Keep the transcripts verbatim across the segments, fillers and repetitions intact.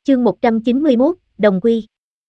Chương một trăm chín mươi mốt, Đồng Quy.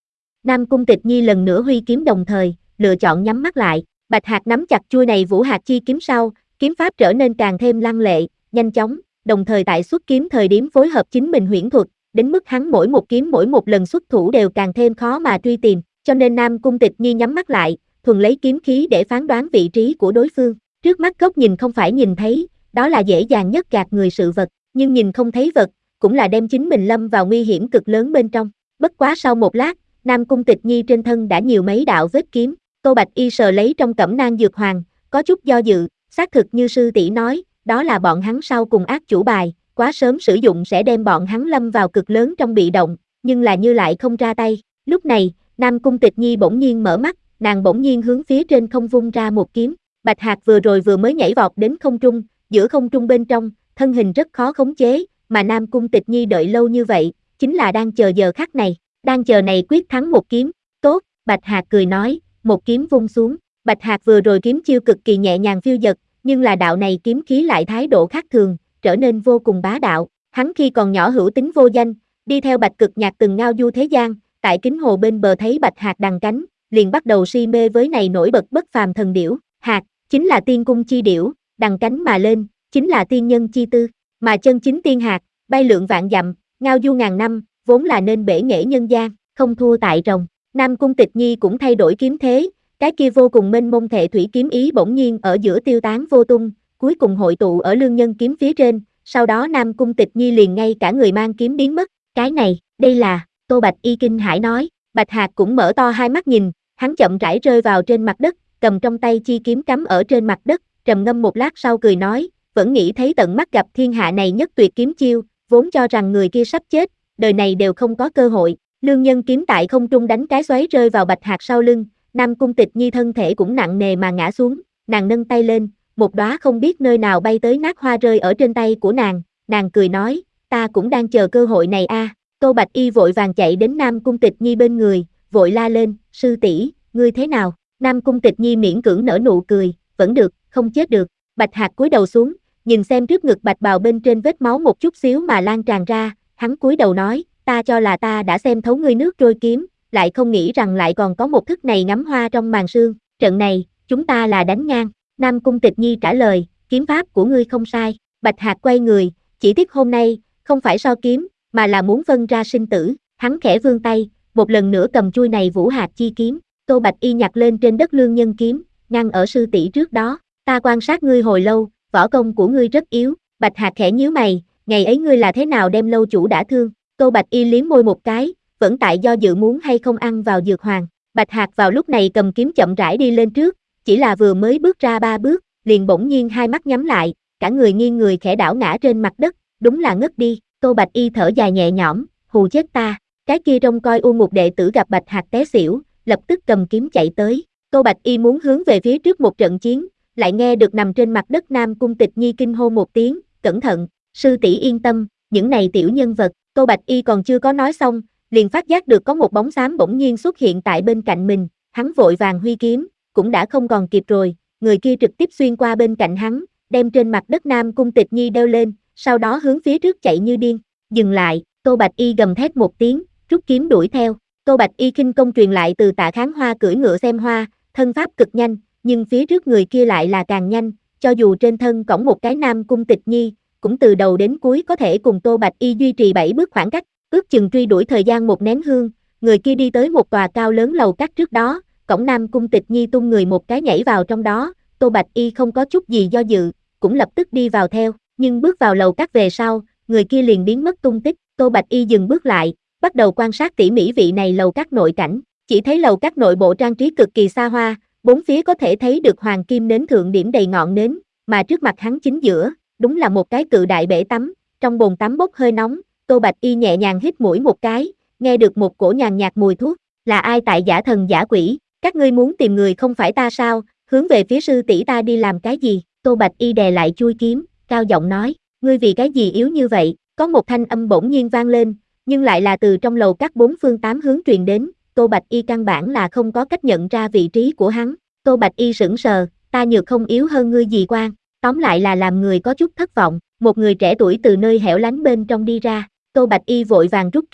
Nam Cung Tịch Nhi lần nữa huy kiếm đồng thời, lựa chọn nhắm mắt lại. Bạch Hạc nắm chặt chuôi này Vũ Hạc chi kiếm sau, kiếm pháp trở nên càng thêm lăng lệ, nhanh chóng, đồng thời tại xuất kiếm thời điểm phối hợp chính mình huyễn thuật, đến mức hắn mỗi một kiếm mỗi một lần xuất thủ đều càng thêm khó mà truy tìm, cho nên Nam Cung Tịch Nhi nhắm mắt lại, thuần lấy kiếm khí để phán đoán vị trí của đối phương. Trước mắt góc nhìn không phải nhìn thấy, đó là dễ dàng nhất gạt người sự vật, nhưng nhìn không thấy vật, cũng là đem chính mình lâm vào nguy hiểm cực lớn bên trong. Bất quá sau một lát, Nam Cung Tịch Nhi trên thân đã nhiều mấy đạo vết kiếm. Tô Bạch Y sờ lấy trong cẩm nang dược hoàng, có chút do dự, xác thực như sư tỷ nói, đó là bọn hắn sau cùng ác chủ bài, quá sớm sử dụng sẽ đem bọn hắn lâm vào cực lớn trong bị động, nhưng là như lại không ra tay. Lúc này, Nam Cung Tịch Nhi bỗng nhiên mở mắt, nàng bỗng nhiên hướng phía trên không vung ra một kiếm. Bạch Hạc vừa rồi vừa mới nhảy vọt đến không trung, giữa không trung bên trong, thân hình rất khó khống chế, mà Nam Cung Tịch Nhi đợi lâu như vậy, chính là đang chờ giờ khắc này, đang chờ này quyết thắng một kiếm. Tốt, Bạch Hạc cười nói, một kiếm vung xuống. Bạch Hạc vừa rồi kiếm chiêu cực kỳ nhẹ nhàng phiêu dật, nhưng là đạo này kiếm khí lại thái độ khác thường, trở nên vô cùng bá đạo. Hắn khi còn nhỏ hữu tính vô danh, đi theo Bạch Cực Nhạc từng ngao du thế gian, tại kính hồ bên bờ thấy Bạch Hạc đằng cánh, liền bắt đầu si mê với này nổi bật bất phàm thần điểu. Hạc chính là tiên cung chi điểu, đằng cánh mà lên, chính là tiên nhân chi tư, mà chân chính tiên hạc, bay lượn vạn dặm, ngao du ngàn năm, vốn là nên bể nghệ nhân gian, không thua tại rồng. Nam Cung Tịch Nhi cũng thay đổi kiếm thế, cái kia vô cùng mênh mông thệ thủy kiếm ý bỗng nhiên ở giữa tiêu tán vô tung, cuối cùng hội tụ ở lương nhân kiếm phía trên, sau đó Nam Cung Tịch Nhi liền ngay cả người mang kiếm biến mất. Cái này, đây là, Tô Bạch Y kinh hãi nói. Bạch Hạc cũng mở to hai mắt nhìn, hắn chậm rãi rơi vào trên mặt đất, cầm trong tay chi kiếm cắm ở trên mặt đất, trầm ngâm một lát sau cười nói, vẫn nghĩ thấy tận mắt gặp thiên hạ này nhất tuyệt kiếm chiêu, vốn cho rằng người kia sắp chết, đời này đều không có cơ hội. Lương nhân kiếm tại không trung đánh cái xoáy rơi vào Bạch Hạc sau lưng, Nam Cung Tịch Nhi thân thể cũng nặng nề mà ngã xuống, nàng nâng tay lên, một đóa không biết nơi nào bay tới nát hoa rơi ở trên tay của nàng, nàng cười nói, ta cũng đang chờ cơ hội này a. À. Tô Bạch Y vội vàng chạy đến Nam Cung Tịch Nhi bên người, vội la lên, sư tỷ, ngươi thế nào? Nam Cung Tịch Nhi miễn cưỡng nở nụ cười, vẫn được, không chết được. Bạch Hạc cúi đầu xuống, nhìn xem trước ngực bạch bào bên trên vết máu một chút xíu mà lan tràn ra, hắn cúi đầu nói, ta cho là ta đã xem thấu ngươi nước trôi kiếm, lại không nghĩ rằng lại còn có một thức này ngắm hoa trong màn sương, trận này, chúng ta là đánh ngang. Nam Cung Tịch Nhi trả lời, kiếm pháp của ngươi không sai. Bạch Hạc quay người, chỉ tiếc hôm nay, không phải so kiếm, mà là muốn phân ra sinh tử. Hắn khẽ vươn tay, một lần nữa cầm chuôi này Vũ Hạc chi kiếm. Tô Bạch Y nhặt lên trên đất lương nhân kiếm, ngăn ở sư tỷ trước đó. Ta quan sát ngươi hồi lâu, võ công của ngươi rất yếu. Bạch Hạc khẽ nhíu mày, ngày ấy ngươi là thế nào đem lâu chủ đả thương? Tô Bạch Y liếm môi một cái, vẫn tại do dự muốn hay không ăn vào dược hoàng. Bạch Hạc vào lúc này cầm kiếm chậm rãi đi lên trước, chỉ là vừa mới bước ra ba bước, liền bỗng nhiên hai mắt nhắm lại, cả người nghiêng người khẽ đảo ngã trên mặt đất, đúng là ngất đi. Tô Bạch Y thở dài nhẹ nhõm, hù chết ta. Cái kia trông coi u mục đệ tử gặp Bạch Hạc té xỉu, lập tức cầm kiếm chạy tới. Tô Bạch Y muốn hướng về phía trước một trận chiến, lại nghe được nằm trên mặt đất Nam Cung Tịch Nhi kinh hô một tiếng, cẩn thận, sư tỷ yên tâm, những này tiểu nhân vật. Tô Bạch Y còn chưa có nói xong, liền phát giác được có một bóng xám bỗng nhiên xuất hiện tại bên cạnh mình, hắn vội vàng huy kiếm, cũng đã không còn kịp rồi, người kia trực tiếp xuyên qua bên cạnh hắn, đem trên mặt đất Nam Cung Tịch Nhi đeo lên, sau đó hướng phía trước chạy như điên. Dừng lại, Tô Bạch Y gầm thét một tiếng, rút kiếm đuổi theo. Tô Bạch Y khinh công truyền lại từ Tạ Kháng Hoa cưỡi ngựa xem hoa, thân pháp cực nhanh, nhưng phía trước người kia lại là càng nhanh, cho dù trên thân cõng một cái Nam Cung Tịch Nhi, cũng từ đầu đến cuối có thể cùng Tô Bạch Y duy trì bảy bước khoảng cách, ước chừng truy đuổi thời gian một nén hương, người kia đi tới một tòa cao lớn lầu các trước đó, cõng Nam Cung Tịch Nhi tung người một cái nhảy vào trong đó, Tô Bạch Y không có chút gì do dự, cũng lập tức đi vào theo, nhưng bước vào lầu các về sau, người kia liền biến mất tung tích. Tô Bạch Y dừng bước lại, bắt đầu quan sát tỉ mỉ vị này lầu các nội cảnh, chỉ thấy lầu các nội bộ trang trí cực kỳ xa hoa, bốn phía có thể thấy được hoàng kim nến thượng điểm đầy ngọn nến, mà trước mặt hắn chính giữa, đúng là một cái cự đại bể tắm, trong bồn tắm bốc hơi nóng, Tô Bạch Y nhẹ nhàng hít mũi một cái, nghe được một cổ nhàn nhạt mùi thuốc, là ai tại giả thần giả quỷ, các ngươi muốn tìm người không phải ta sao, hướng về phía sư tỷ ta đi làm cái gì? Tô Bạch Y đè lại chui kiếm, cao giọng nói, ngươi vì cái gì yếu như vậy? Có một thanh âm bỗng nhiên vang lên, nhưng lại là từ trong lầu các bốn phương tám hướng truyền đến, Tô Bạch Y căn bản là không có cách nhận ra vị trí của hắn. Tô Bạch Y sững sờ, ta nhược không yếu hơn ngươi gì quan, tóm lại là làm người có chút thất vọng. Một người trẻ tuổi từ nơi hẻo lánh bên trong đi ra, Tô Bạch Y vội vàng rút kiếm,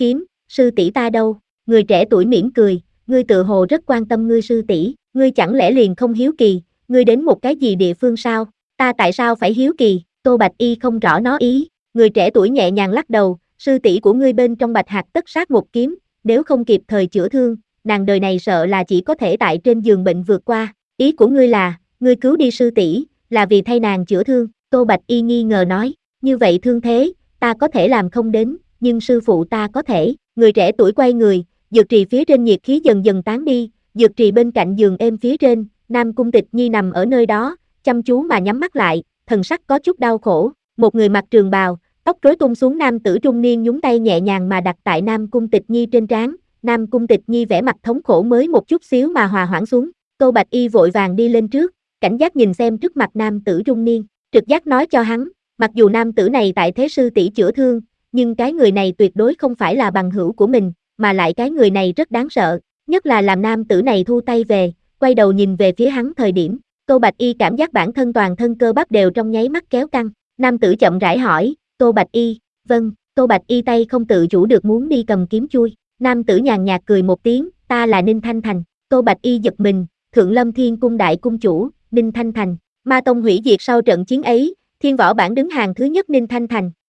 sư tỷ ta đâu? Người trẻ tuổi mỉm cười, ngươi tự hồ rất quan tâm ngươi sư tỷ, ngươi chẳng lẽ liền không hiếu kỳ, ngươi đến một cái gì địa phương sao? Ta tại sao phải hiếu kỳ? Tô Bạch Y không rõ nó ý, người trẻ tuổi nhẹ nhàng lắc đầu, sư tỷ của ngươi bên trong Bạch Hạc tất sát một kiếm, nếu không kịp thời chữa thương, nàng đời này sợ là chỉ có thể tại trên giường bệnh vượt qua, ý của ngươi là, ngươi cứu đi sư tỷ, là vì thay nàng chữa thương, Tô Bạch Y nghi ngờ nói, như vậy thương thế, ta có thể làm không đến, nhưng sư phụ ta có thể, người trẻ tuổi quay người, dược trì phía trên nhiệt khí dần dần tán đi, dược trì bên cạnh giường êm phía trên, Nam Cung Tịch Nhi nằm ở nơi đó, chăm chú mà nhắm mắt lại, thần sắc có chút đau khổ, một người mặc trường bào, tóc rối tung xuống nam tử trung niên nhúng tay nhẹ nhàng mà đặt tại Nam Cung Tịch Nhi trên trán, Nam Cung Tịch Nhi vẻ mặt thống khổ mới một chút xíu mà hòa hoãn xuống, Tô Bạch Y vội vàng đi lên trước, cảnh giác nhìn xem trước mặt nam tử trung niên, trực giác nói cho hắn, mặc dù nam tử này tại thế sư tỷ chữa thương, nhưng cái người này tuyệt đối không phải là bằng hữu của mình, mà lại cái người này rất đáng sợ, nhất là làm nam tử này thu tay về, quay đầu nhìn về phía hắn thời điểm, Tô Bạch Y cảm giác bản thân toàn thân cơ bắp đều trong nháy mắt kéo căng, nam tử chậm rãi hỏi, Tô Bạch Y, vâng, Tô Bạch Y tay không tự chủ được muốn đi cầm kiếm chui, nam tử nhàn nhạt cười một tiếng, ta là Ninh Thanh Thành, Tô Bạch Y giật mình, Thượng Lâm Thiên Cung đại cung chủ, Ninh Thanh Thành, Ma Tông hủy diệt sau trận chiến ấy, Thiên Võ Bảng đứng hàng thứ nhất Ninh Thanh Thành,